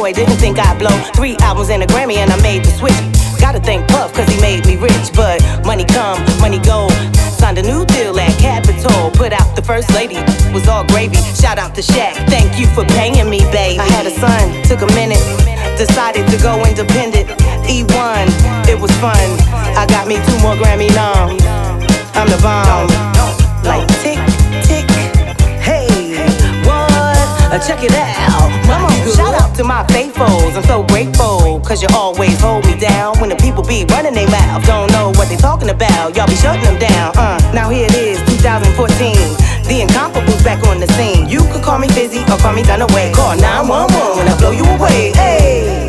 boy didn't think I'd blow 3 albums and a Grammy and I made the switch. Gotta thank Puff cause he made me rich, but money come, money go. Signed a new deal at Capitol, put out the first lady, was all gravy. Shout out to Shaq, thank you for paying me, baby. I had a son, took a minute, decided to go independent. E1, it was fun. I got me 2 more Grammy noms. I'm the bomb. Like tick, tick, hey, what? Check it out. Come on, shout out to my faithfuls. I'm so grateful, cause you always hold me down. When the people be running their mouth, don't know what they talking about. Y'all be shutting them down. Now here it is, 2014. The incomparables back on the scene. You could call me Fizzy or call me Dunaway. Call 911 when I blow you away. Hey,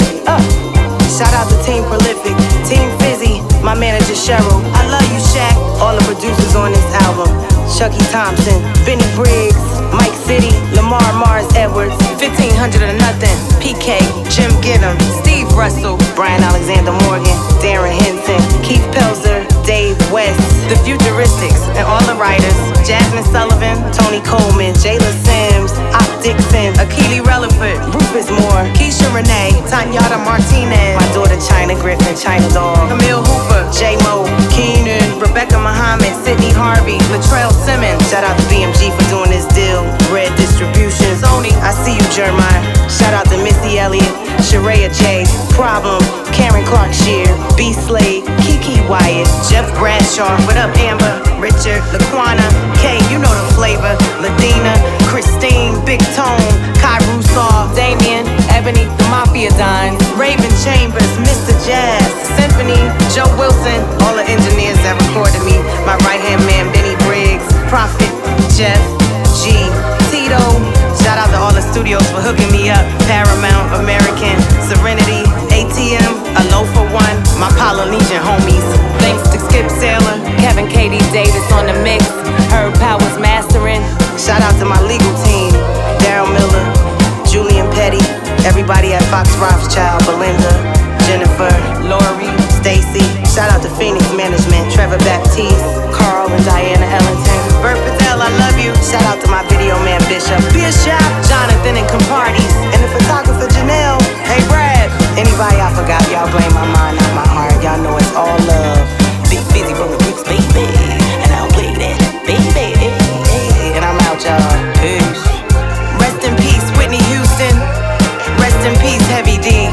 shout out to Team Prolific, Team Fizzy, my manager Cheryl. I love you, Shaq. All the producers on this album: Chucky Thompson, Benny Briggs, Mike City, Lamar Mars Edwards, 1500 or Nothing, PK, Jim Giddum, Steve Russell, Brian Alexander Morgan, Darren Henson, Keith Pelzer, Dave West, The Futuristics, and all the writers: Jasmine Sullivan, Tony Coleman, Jayla Sims, Op Dixon, Akili Relaford, Rufus Moore, Keisha Renee, Tanyada Martinez, my daughter China Griffin, China Dog, Camille Hooper, J-Mo, Keenan, Rebecca Muhammad, Sydney Harvey, Latrell Simmons. Shout out to BMG for doing this deal. Red Distribution, Sony, I see you, Jeremiah. Shout out to Missy Elliott, Sheraya J, Problem, Karen Clark Shear, B Slade, Kiki Wyatt, Jeff Bradshaw, what up Amber, Richard, Laquana, K, you know the flavor, Ladina, Christine, Big Tone, Kai Rusaw, Damien, Ebony, the Mafia Dons, Raven Chambers, Mr. Jazz, Symphony, Joe Wilson, all the engineers that recorded me, my right hand man Benny Briggs, Prophet, Jeff, G, Tito. Shout out to all the studios for hooking me up. Paramount, American, Serenity, ATM, Alofa One, my Polynesian homies. Thanks to Skip Sailor, Kevin Katie Davis on the mix, Herb Powers mastering. Shout out to my legal team, Daryl Miller, Julian Petty, everybody at Fox Rothschild, Belinda, Jennifer, Lori, Stacy. Shout out to Phoenix Management, Trevor Baptiste, Carl and Diana Ellington. Bert Patel, I love you. Shout out to my video man Bishop, Jonathan and Comparties, and the photographer Janelle. Hey Brad. Anybody I forgot, y'all blame my mind, not my heart. Y'all know it's all love. Big Fizzy from the bricks, baby, and I'll play that, baby. And I'm out, y'all. Peace. Rest in peace, Whitney Houston. Rest in peace, Heavy D.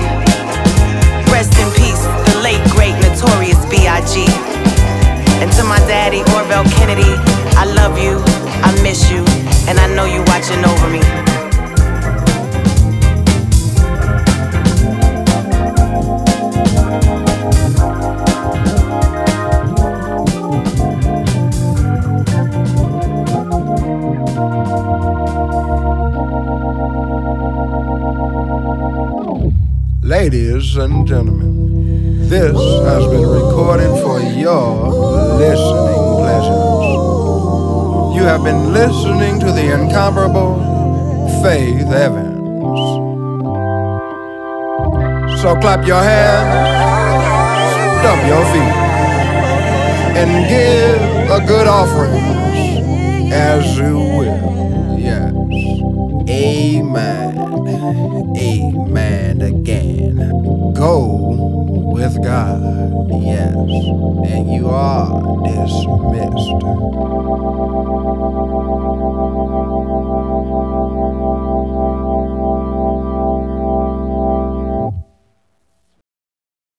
Rest in peace, the late great Notorious B.I.G. And to my daddy, Orville Kennedy, I love you, I miss you, and I know you watching over me. Ladies and gentlemen, this has been recorded for your listening pleasures. You have been listening to the incomparable Faith Evans. So clap your hands, stomp your feet, and give a good offering as you will. Yes. Amen. Amen again. Go with God, yes, and you are dismissed.